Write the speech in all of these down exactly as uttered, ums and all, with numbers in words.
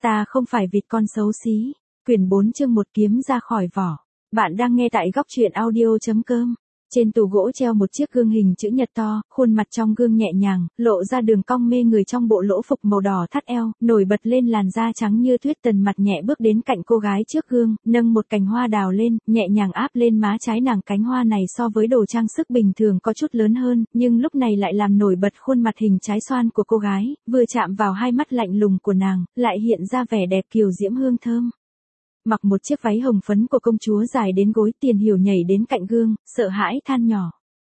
Ta không phải vịt con xấu xí. Quyển bốn chương một kiếm ra khỏi vỏ. Bạn đang nghe tại góc truyện audio.com. Trên tủ gỗ treo một chiếc gương hình chữ nhật to, khuôn mặt trong gương nhẹ nhàng, lộ ra đường cong mê người trong bộ lỗ phục màu đỏ thắt eo, nổi bật lên làn da trắng như tuyết. Tần Mặt nhẹ bước đến cạnh cô gái trước gương, nâng một cành hoa đào lên, nhẹ nhàng áp lên má trái nàng. Cánh hoa này so với đồ trang sức bình thường có chút lớn hơn, nhưng lúc này lại làm nổi bật khuôn mặt hình trái xoan của cô gái, vừa chạm vào hai mắt lạnh lùng của nàng, lại hiện ra vẻ đẹp kiều diễm hương thơm. Mặc một chiếc váy hồng phấn của công chúa dài đến gối, Tiền Hiểu nhảy đến cạnh gương, sợ hãi than nhỏ.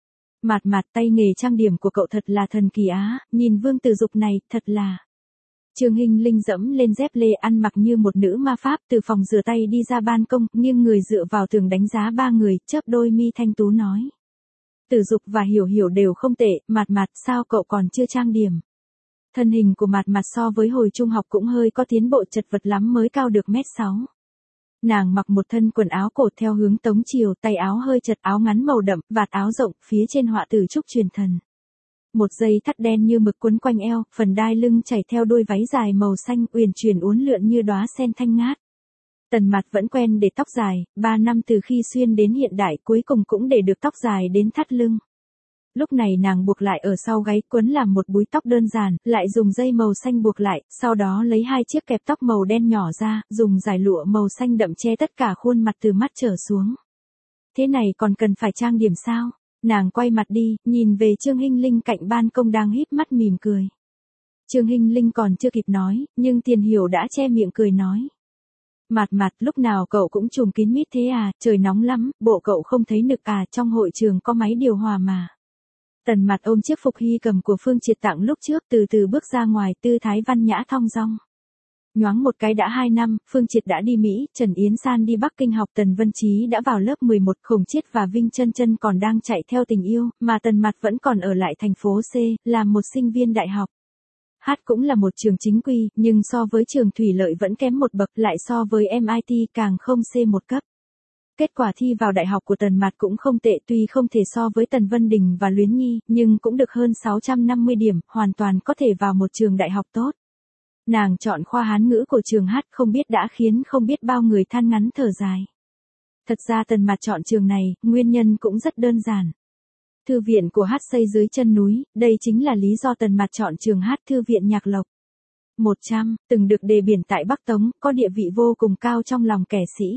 Mạt Mạt, tay nghề trang điểm của cậu thật là thần kỳ á, nhìn Vương Tử Dục này, thật là. Trương Hinh Linh dẫm lên dép lê ăn mặc như một nữ ma pháp, từ phòng rửa tay đi ra ban công, nghiêng người dựa vào tường đánh giá ba người, chớp đôi mi thanh tú nói. Tử Dục và Hiểu Hiểu đều không tệ, Mạt Mạt, sao cậu còn chưa trang điểm? Thân hình của Mạt Mạt so với hồi trung học cũng hơi có tiến bộ, chật vật lắm mới cao được mét sáu. Nàng mặc một thân quần áo cổ theo hướng Tống Triều, tay áo hơi chật, áo ngắn màu đậm, vạt áo rộng, phía trên họa từ trúc truyền thần. Một dây thắt đen như mực quấn quanh eo, phần đai lưng chảy theo đôi váy dài màu xanh, uyển chuyển uốn lượn như đóa sen thanh ngát. Tần Mặt vẫn quen để tóc dài, ba năm từ khi xuyên đến hiện đại, cuối cùng cũng để được tóc dài đến thắt lưng. Lúc này nàng buộc lại ở sau gáy, quấn làm một búi tóc đơn giản, lại dùng dây màu xanh buộc lại, sau đó lấy hai chiếc kẹp tóc màu đen nhỏ ra, dùng dải lụa màu xanh đậm che tất cả khuôn mặt từ mắt trở xuống. Thế này còn cần phải trang điểm sao? Nàng quay mặt đi, nhìn về Trương Hinh Linh cạnh ban công đang híp mắt mỉm cười. Trương Hinh Linh còn chưa kịp nói, nhưng Tiền Hiểu đã che miệng cười nói. Mạt Mạt, lúc nào cậu cũng trùm kín mít thế à, trời nóng lắm, bộ cậu không thấy nực à, trong hội trường có máy điều hòa mà. Tần Mặt ôm chiếc phục hy cầm của Phương Triệt tặng lúc trước, từ từ bước ra ngoài, tư thái văn nhã thong dong. Nhoáng một cái đã hai năm, Phương Triệt đã đi Mỹ, Trần Yến San đi Bắc Kinh học, Tần Vân Chí đã vào lớp mười một, Khổng Chiết và Vinh Chân Chân còn đang chạy theo tình yêu, mà Tần Mặt vẫn còn ở lại thành phố C, làm một sinh viên đại học. Hát cũng là một trường chính quy, nhưng so với trường Thủy Lợi vẫn kém một bậc, lại so với em i tê càng không C một cấp. Kết quả thi vào đại học của Tần Mặt cũng không tệ, tuy không thể so với Tần Vân Đình và Luyến Nhi, nhưng cũng được hơn sáu trăm năm mươi điểm, hoàn toàn có thể vào một trường đại học tốt. Nàng chọn khoa Hán ngữ của trường Hát, không biết đã khiến không biết bao người than ngắn thở dài. Thật ra Tần Mặt chọn trường này, nguyên nhân cũng rất đơn giản. Thư viện của Hát xây dưới chân núi, đây chính là lý do Tần Mặt chọn trường Hát. Thư viện Nhạc Lộc một trăm, từng được đề biển tại Bắc Tống, có địa vị vô cùng cao trong lòng kẻ sĩ.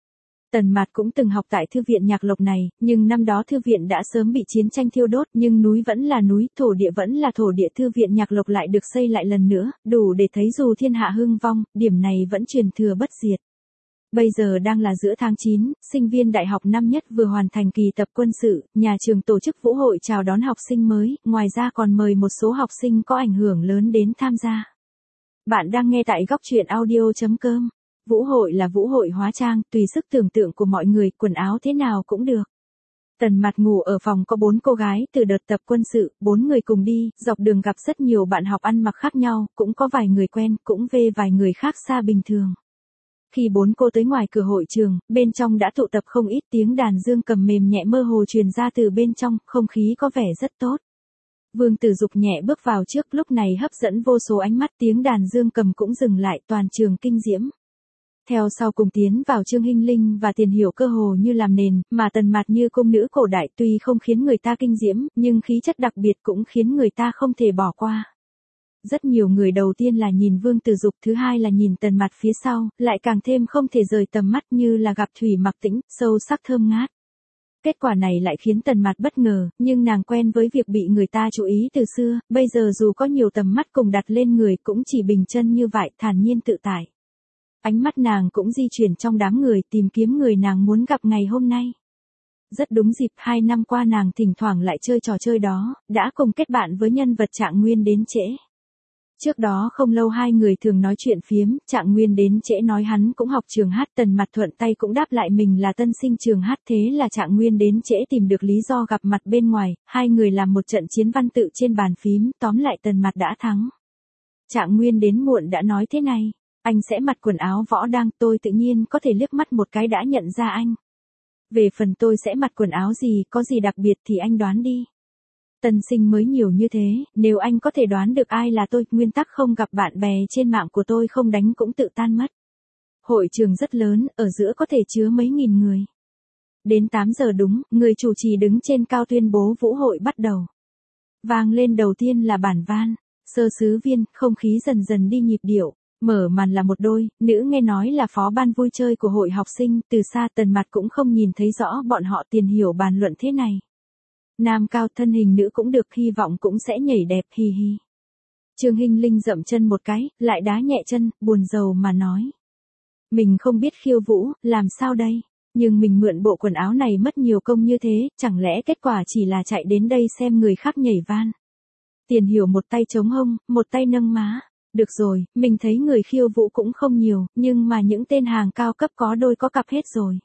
Tần Mặt cũng từng học tại Thư viện Nhạc Lộc này, nhưng năm đó thư viện đã sớm bị chiến tranh thiêu đốt, nhưng núi vẫn là núi, thổ địa vẫn là thổ địa. Thư viện Nhạc Lộc lại được xây lại lần nữa, đủ để thấy dù thiên hạ hưng vong, điểm này vẫn truyền thừa bất diệt. Bây giờ đang là giữa tháng chín, sinh viên đại học năm nhất vừa hoàn thành kỳ tập quân sự, nhà trường tổ chức vũ hội chào đón học sinh mới, ngoài ra còn mời một số học sinh có ảnh hưởng lớn đến tham gia. Bạn đang nghe tại góc truyện audio.com. Vũ hội là vũ hội hóa trang, tùy sức tưởng tượng của mọi người, quần áo thế nào cũng được. Tần Mặt ngủ ở phòng có bốn cô gái, từ đợt tập quân sự, bốn người cùng đi, dọc đường gặp rất nhiều bạn học ăn mặc khác nhau, cũng có vài người quen, cũng về vài người khác xa bình thường. Khi bốn cô tới ngoài cửa hội trường, bên trong đã tụ tập không ít, tiếng đàn dương cầm mềm nhẹ mơ hồ truyền ra từ bên trong, không khí có vẻ rất tốt. Vương Tử Dục nhẹ bước vào trước, lúc này hấp dẫn vô số ánh mắt, tiếng đàn dương cầm cũng dừng lại, toàn trường kinh diễm. Theo sau cùng tiến vào Trương Hinh Linh và Tiền Hiểu cơ hồ như làm nền, mà Tần Mặt như cung nữ cổ đại, tuy không khiến người ta kinh diễm, nhưng khí chất đặc biệt cũng khiến người ta không thể bỏ qua. Rất nhiều người đầu tiên là nhìn Vương Tử Dục, thứ hai là nhìn Tần Mặt phía sau, lại càng thêm không thể rời tầm mắt, như là gặp thủy mặc tĩnh, sâu sắc thơm ngát. Kết quả này lại khiến Tần Mặt bất ngờ, nhưng nàng quen với việc bị người ta chú ý từ xưa, bây giờ dù có nhiều tầm mắt cùng đặt lên người cũng chỉ bình chân như vậy, thản nhiên tự tại. Ánh mắt nàng cũng di chuyển trong đám người, tìm kiếm người nàng muốn gặp ngày hôm nay. Rất đúng dịp, hai năm qua nàng thỉnh thoảng lại chơi trò chơi đó, đã cùng kết bạn với nhân vật Trạng Nguyên đến trễ. Trước đó không lâu hai người thường nói chuyện phiếm, Trạng Nguyên đến trễ nói hắn cũng học trường Hát, Tần Mặt thuận tay cũng đáp lại mình là tân sinh trường Hát, thế là Trạng Nguyên đến trễ tìm được lý do gặp mặt bên ngoài, hai người làm một trận chiến văn tự trên bàn phím, tóm lại Tần Mặt đã thắng. Trạng Nguyên đến muộn đã nói thế này. Anh sẽ mặc quần áo võ đang, tôi tự nhiên có thể liếc mắt một cái đã nhận ra anh. Về phần tôi sẽ mặc quần áo gì, có gì đặc biệt thì anh đoán đi. tân sinh mới nhiều như thế, nếu anh có thể đoán được ai là tôi, nguyên tắc không gặp bạn bè trên mạng của tôi không đánh cũng tự tan mất. Hội trường rất lớn, ở giữa có thể chứa mấy nghìn người. Đến tám giờ đúng, người chủ trì đứng trên cao tuyên bố vũ hội bắt đầu. Vang lên đầu tiên là bản van, sơ sứ viên, không khí dần dần đi nhịp điệu. Mở màn là một đôi, nữ nghe nói là phó ban vui chơi của hội học sinh, từ xa Tần Mặt cũng không nhìn thấy rõ bọn họ Tiền Hiểu bàn luận thế này. Nam cao thân hình nữ cũng được, hy vọng cũng sẽ nhảy đẹp, hì hì. Trương Hinh Linh dậm chân một cái, lại đá nhẹ chân, buồn rầu mà nói. Mình không biết khiêu vũ, làm sao đây? Nhưng mình mượn bộ quần áo này mất nhiều công như thế, chẳng lẽ kết quả chỉ là chạy đến đây xem người khác nhảy van. Tiền Hiểu một tay chống hông, một tay nâng má. Được rồi, mình thấy người khiêu vũ cũng không nhiều, nhưng mà những tên hàng cao cấp có đôi có cặp hết rồi.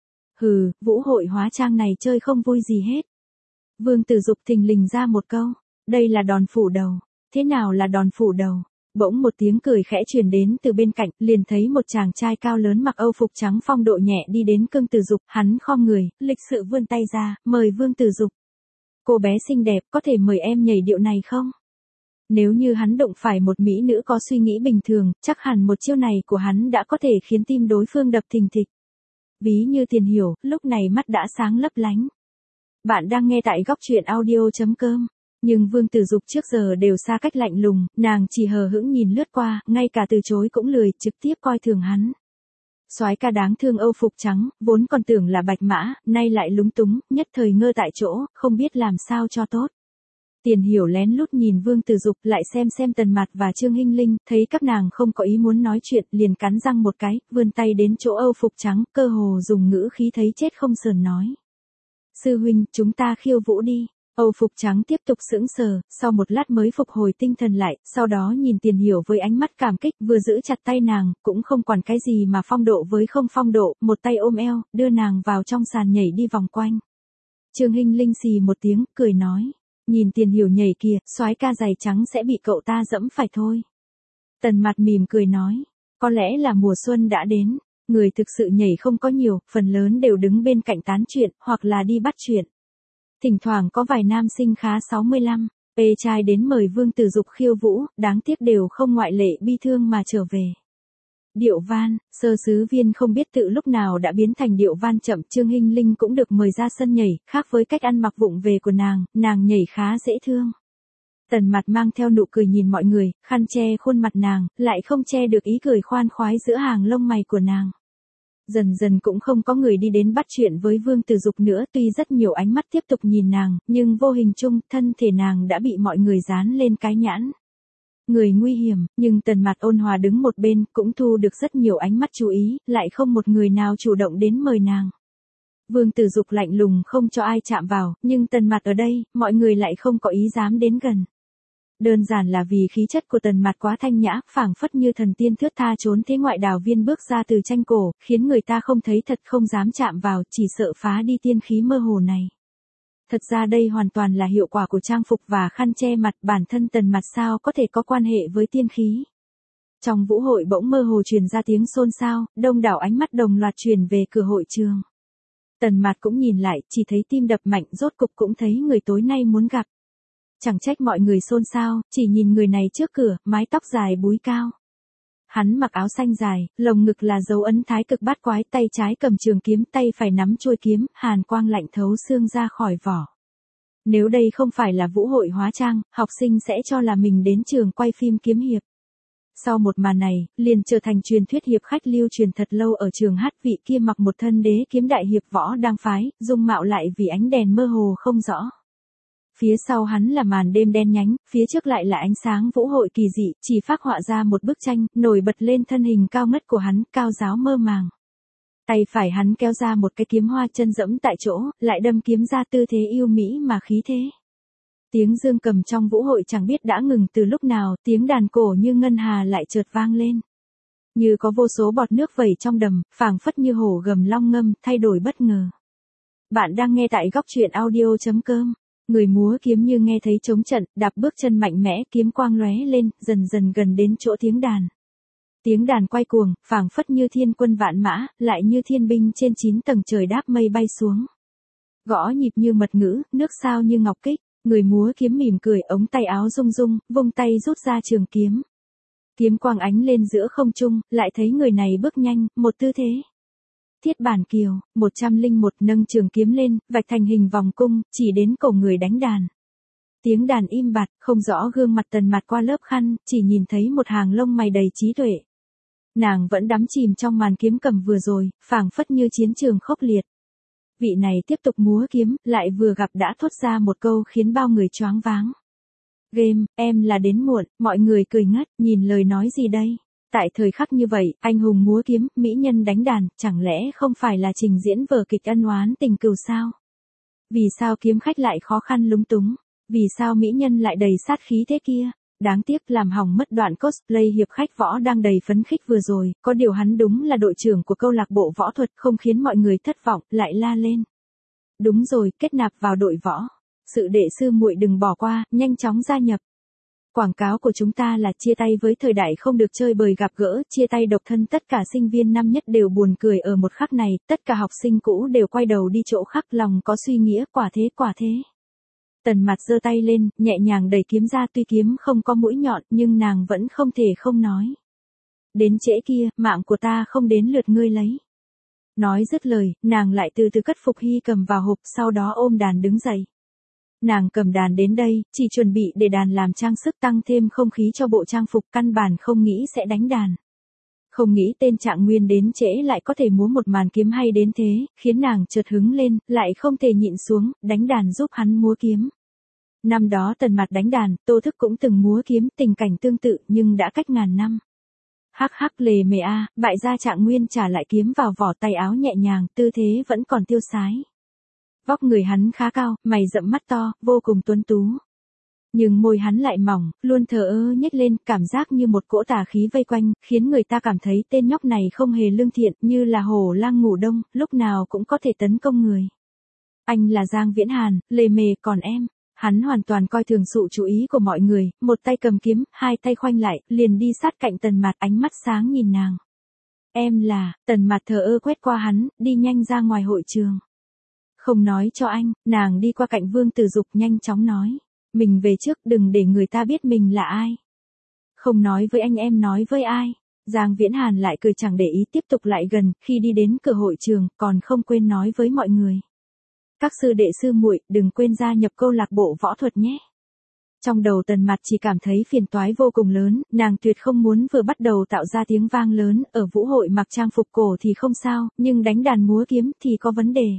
Hừ, vũ hội hóa trang này chơi không vui gì hết. Vương Tử Dục thình lình ra một câu, đây là đòn phủ đầu. Thế nào là đòn phủ đầu? Bỗng một tiếng cười khẽ truyền đến từ bên cạnh, liền thấy một chàng trai cao lớn mặc âu phục trắng phong độ nhẹ đi đến Cương Tử Dục, hắn khom người, lịch sự vươn tay ra, mời Vương Tử Dục. Cô bé xinh đẹp, có thể mời em nhảy điệu này không? Nếu như hắn đụng phải một mỹ nữ có suy nghĩ bình thường, chắc hẳn một chiêu này của hắn đã có thể khiến tim đối phương đập thình thịch. Ví như Tiền Hiểu, lúc này mắt đã sáng lấp lánh. Bạn đang nghe tại góc truyện audio chấm com. Nhưng Vương Tử Dục trước giờ đều xa cách lạnh lùng, nàng chỉ hờ hững nhìn lướt qua, ngay cả từ chối cũng lười, trực tiếp coi thường hắn. Soái ca đáng thương âu phục trắng, vốn còn tưởng là bạch mã, nay lại lúng túng, nhất thời ngơ tại chỗ, không biết làm sao cho tốt. Tiền Hiểu lén lút nhìn Vương Tử Dục, lại xem xem Tần Mặt và Trương Hinh Linh, thấy các nàng không có ý muốn nói chuyện, liền cắn răng một cái, vươn tay đến chỗ âu phục trắng, cơ hồ dùng ngữ khí thấy chết không sờn nói. Sư huynh, chúng ta khiêu vũ đi. Âu phục trắng tiếp tục sững sờ, sau một lát mới phục hồi tinh thần lại, sau đó nhìn Tiền Hiểu với ánh mắt cảm kích, vừa giữ chặt tay nàng, cũng không quản cái gì mà phong độ với không phong độ, một tay ôm eo, đưa nàng vào trong sàn nhảy đi vòng quanh. Trương Hinh Linh xì một tiếng, cười nói. Nhìn Tiền Hiểu nhảy kìa, soái ca giày trắng sẽ bị cậu ta dẫm phải thôi. Tần Mặt mỉm cười nói, có lẽ là mùa xuân đã đến, người thực sự nhảy không có nhiều, phần lớn đều đứng bên cạnh tán chuyện, hoặc là đi bắt chuyện. Thỉnh thoảng có vài nam sinh khá sáu mươi lăm, ê trai đến mời Vương Tử Dục khiêu vũ, đáng tiếc đều không ngoại lệ bi thương mà trở về. Điệu van, sơ sứ viên không biết tự lúc nào đã biến thành điệu van chậm, Trương Hinh Linh cũng được mời ra sân nhảy, khác với cách ăn mặc vụng về của nàng, nàng nhảy khá dễ thương. Tần Mặt mang theo nụ cười nhìn mọi người, khăn che khuôn mặt nàng, lại không che được ý cười khoan khoái giữa hàng lông mày của nàng. Dần dần cũng không có người đi đến bắt chuyện với Vương Tử Dục nữa, tuy rất nhiều ánh mắt tiếp tục nhìn nàng, nhưng vô hình chung, thân thể nàng đã bị mọi người dán lên cái nhãn. Người nguy hiểm, nhưng Tần Mặt ôn hòa đứng một bên, cũng thu được rất nhiều ánh mắt chú ý, lại không một người nào chủ động đến mời nàng. Vương Tử Dục lạnh lùng không cho ai chạm vào, nhưng Tần Mặt ở đây, mọi người lại không có ý dám đến gần. Đơn giản là vì khí chất của Tần Mặt quá thanh nhã, phảng phất như thần tiên thướt tha trốn thế ngoại đào viên bước ra từ tranh cổ, khiến người ta không thấy thật, không dám chạm vào, chỉ sợ phá đi tiên khí mơ hồ này. Thật ra đây hoàn toàn là hiệu quả của trang phục và khăn che mặt, bản thân Tần Mặt sao có thể có quan hệ với tiên khí. Trong vũ hội bỗng mơ hồ truyền ra tiếng xôn xao, đông đảo ánh mắt đồng loạt truyền về cửa hội trường. Tần Mặt cũng nhìn lại, chỉ thấy tim đập mạnh, rốt cục cũng thấy người tối nay muốn gặp. Chẳng trách mọi người xôn xao, chỉ nhìn người này trước cửa, mái tóc dài búi cao. Hắn mặc áo xanh dài, lồng ngực là dấu ấn thái cực bát quái, tay trái cầm trường kiếm, tay phải nắm chuôi kiếm, hàn quang lạnh thấu xương ra khỏi vỏ. Nếu đây không phải là vũ hội hóa trang, học sinh sẽ cho là mình đến trường quay phim kiếm hiệp. Sau một màn này, liền trở thành truyền thuyết hiệp khách lưu truyền thật lâu ở trường hát, vị kia mặc một thân đế kiếm đại hiệp võ đang phái, dung mạo lại vì ánh đèn mơ hồ không rõ. Phía sau hắn là màn đêm đen nhánh, phía trước lại là ánh sáng vũ hội kỳ dị, chỉ phác họa ra một bức tranh, nổi bật lên thân hình cao ngất của hắn, cao giáo mơ màng. Tay phải hắn kéo ra một cái kiếm hoa, chân dẫm tại chỗ, lại đâm kiếm ra tư thế yêu mỹ mà khí thế. Tiếng dương cầm trong vũ hội chẳng biết đã ngừng từ lúc nào, tiếng đàn cổ như ngân hà lại chợt vang lên. Như có vô số bọt nước vẩy trong đầm, phảng phất như hổ gầm long ngâm, thay đổi bất ngờ. Bạn đang nghe tại góc truyện audio chấm com. Người múa kiếm như nghe thấy trống trận, đạp bước chân mạnh mẽ, kiếm quang lóe lên, dần dần gần đến chỗ tiếng đàn. Tiếng đàn quay cuồng, phảng phất như thiên quân vạn mã, lại như thiên binh trên chín tầng trời đáp mây bay xuống. Gõ nhịp như mật ngữ, nước sao như ngọc kích. Người múa kiếm mỉm cười, ống tay áo rung rung, vung tay rút ra trường kiếm. Kiếm quang ánh lên giữa không trung, lại thấy người này bước nhanh, một tư thế. Thiết Bản Kiều, một trăm lẻ một nâng trường kiếm lên, vạch thành hình vòng cung, chỉ đến cổ người đánh đàn. Tiếng đàn im bặt, không rõ gương mặt Tần Mạt qua lớp khăn, chỉ nhìn thấy một hàng lông mày đầy trí tuệ. Nàng vẫn đắm chìm trong màn kiếm cầm vừa rồi, phảng phất như chiến trường khốc liệt. Vị này tiếp tục múa kiếm, lại vừa gặp đã thốt ra một câu khiến bao người choáng váng. Game, em là đến muộn, mọi người cười ngất, nhìn lời nói gì đây? Tại thời khắc như vậy, anh hùng múa kiếm, mỹ nhân đánh đàn, chẳng lẽ không phải là trình diễn vở kịch ân oán tình cừu sao? Vì sao kiếm khách lại khó khăn lúng túng? Vì sao mỹ nhân lại đầy sát khí thế kia? Đáng tiếc làm hỏng mất đoạn cosplay hiệp khách võ đang đầy phấn khích vừa rồi, có điều hắn đúng là đội trưởng của câu lạc bộ võ thuật không khiến mọi người thất vọng, lại la lên. Đúng rồi, kết nạp vào đội võ. Sự đệ sư muội đừng bỏ qua, nhanh chóng gia nhập. Quảng cáo của chúng ta là chia tay với thời đại không được chơi bời gặp gỡ, chia tay độc thân, tất cả sinh viên năm nhất đều buồn cười ở một khắc này, tất cả học sinh cũ đều quay đầu đi chỗ khác, lòng có suy nghĩa, quả thế quả thế. Tần Mạt giơ tay lên, nhẹ nhàng đẩy kiếm ra, tuy kiếm không có mũi nhọn, nhưng nàng vẫn không thể không nói. Đến trễ kia, mạng của ta không đến lượt ngươi lấy. Nói dứt lời, nàng lại từ từ cất Phục Hy cầm vào hộp, sau đó ôm đàn đứng dậy. Nàng cầm đàn đến đây, chỉ chuẩn bị để đàn làm trang sức tăng thêm không khí cho bộ trang phục, căn bản không nghĩ sẽ đánh đàn. Không nghĩ tên Trạng Nguyên đến trễ lại có thể múa một màn kiếm hay đến thế, khiến nàng chợt hứng lên, lại không thể nhịn xuống, đánh đàn giúp hắn múa kiếm. Năm đó Tần Mạt đánh đàn, Tô Thức cũng từng múa kiếm, tình cảnh tương tự nhưng đã cách ngàn năm. Hắc hắc lề mề a, bại gia Trạng Nguyên trả lại kiếm vào vỏ, tay áo nhẹ nhàng, tư thế vẫn còn tiêu sái. Vóc người hắn khá cao, mày rậm mắt to, vô cùng tuấn tú. Nhưng môi hắn lại mỏng, luôn thờ ơ nhếch lên, cảm giác như một cỗ tà khí vây quanh, khiến người ta cảm thấy tên nhóc này không hề lương thiện, như là hổ lang ngủ đông, lúc nào cũng có thể tấn công người. Anh là Giang Viễn Hàn, lề mề, còn em? Hắn hoàn toàn coi thường sự chú ý của mọi người, một tay cầm kiếm, hai tay khoanh lại, liền đi sát cạnh Tần Mạt, ánh mắt sáng nhìn nàng. Em là, Tần Mạt thờ ơ quét qua hắn, đi nhanh ra ngoài hội trường. Không nói cho anh, nàng đi qua cạnh Vương Tử Dục nhanh chóng nói. Mình về trước, đừng để người ta biết mình là ai. Không nói với anh, em nói với ai? Giang Viễn Hàn lại cười chẳng để ý, tiếp tục lại gần, khi đi đến cửa hội trường, còn không quên nói với mọi người. Các sư đệ sư muội, đừng quên gia nhập câu lạc bộ võ thuật nhé. Trong đầu Tần Mạt chỉ cảm thấy phiền toái vô cùng lớn, nàng tuyệt không muốn vừa bắt đầu tạo ra tiếng vang lớn, ở vũ hội mặc trang phục cổ thì không sao, nhưng đánh đàn múa kiếm thì có vấn đề.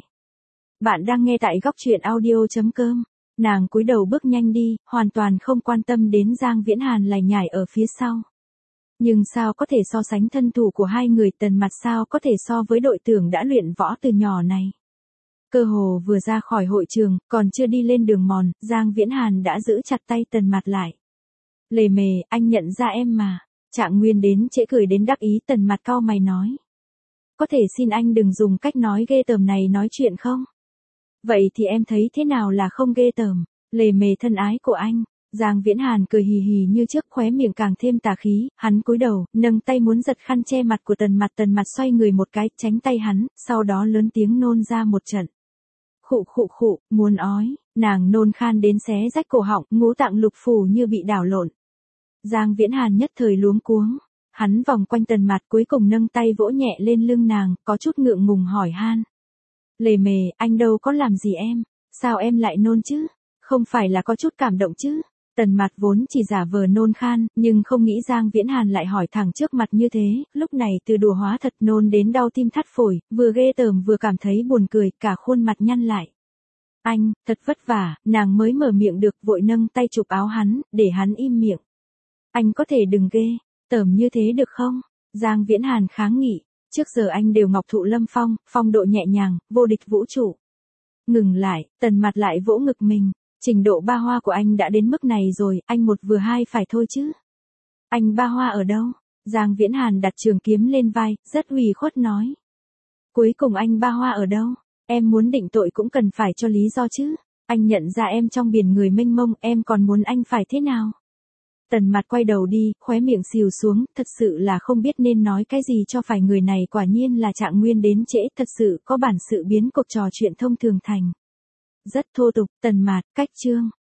Bạn đang nghe tại góc truyện audio chấm com. Nàng cúi đầu bước nhanh đi, hoàn toàn không quan tâm đến Giang Viễn Hàn lải nhải ở phía sau. Nhưng sao có thể so sánh thân thủ của hai người, Tần Mạt sao có thể so với đội trưởng đã luyện võ từ nhỏ này. Cơ hồ vừa ra khỏi hội trường, còn chưa đi lên đường mòn, Giang Viễn Hàn đã giữ chặt tay Tần Mạt lại. Lề mề, anh nhận ra em mà. Trạng Nguyên đến trễ cười đến đắc ý, Tần Mạt cau mày nói. Có thể xin anh đừng dùng cách nói ghê tởm này nói chuyện không? Vậy thì em thấy thế nào là không ghê tởm? Lề mề thân ái của anh. Giang Viễn Hàn cười hì hì như trước, khóe miệng càng thêm tà khí, hắn cúi đầu, nâng tay muốn giật khăn che mặt của Tần Mạt, Tần Mạt xoay người một cái, tránh tay hắn, sau đó lớn tiếng nôn ra một trận. Khụ khụ khụ, muốn ói, nàng nôn khan đến xé rách cổ họng, ngũ tạng lục phủ như bị đảo lộn. Giang Viễn Hàn nhất thời luống cuống, hắn vòng quanh Tần Mạt, cuối cùng nâng tay vỗ nhẹ lên lưng nàng, có chút ngượng ngùng hỏi han. Lề mề, anh đâu có làm gì em, sao em lại nôn chứ? Không phải là có chút cảm động chứ? Tần Mạt vốn chỉ giả vờ nôn khan, nhưng không nghĩ Giang Viễn Hàn lại hỏi thẳng trước mặt như thế, lúc này từ đùa hóa thật, nôn đến đau tim thắt phổi, vừa ghê tởm vừa cảm thấy buồn cười, cả khuôn mặt nhăn lại. Anh, thật vất vả, nàng mới mở miệng được, vội nâng tay chụp áo hắn, để hắn im miệng. Anh có thể đừng ghê tởm như thế được không? Giang Viễn Hàn kháng nghị, trước giờ anh đều ngọc thụ lâm phong, phong độ nhẹ nhàng, vô địch vũ trụ. Ngừng lại, Tần Mạt lại vỗ ngực mình. Trình độ ba hoa của anh đã đến mức này rồi, anh một vừa hai phải thôi chứ. Anh ba hoa ở đâu? Giang Viễn Hàn đặt trường kiếm lên vai, rất ủy khuất nói. Cuối cùng anh ba hoa ở đâu? Em muốn định tội cũng cần phải cho lý do chứ. Anh nhận ra em trong biển người mênh mông, em còn muốn anh phải thế nào? Tần Mạt quay đầu đi, khóe miệng xìu xuống, thật sự là không biết nên nói cái gì cho phải, người này quả nhiên là Trạng Nguyên đến trễ, thật sự có bản sự biến cuộc trò chuyện thông thường thành. Rất thô tục, Tần Mạt, cách chương.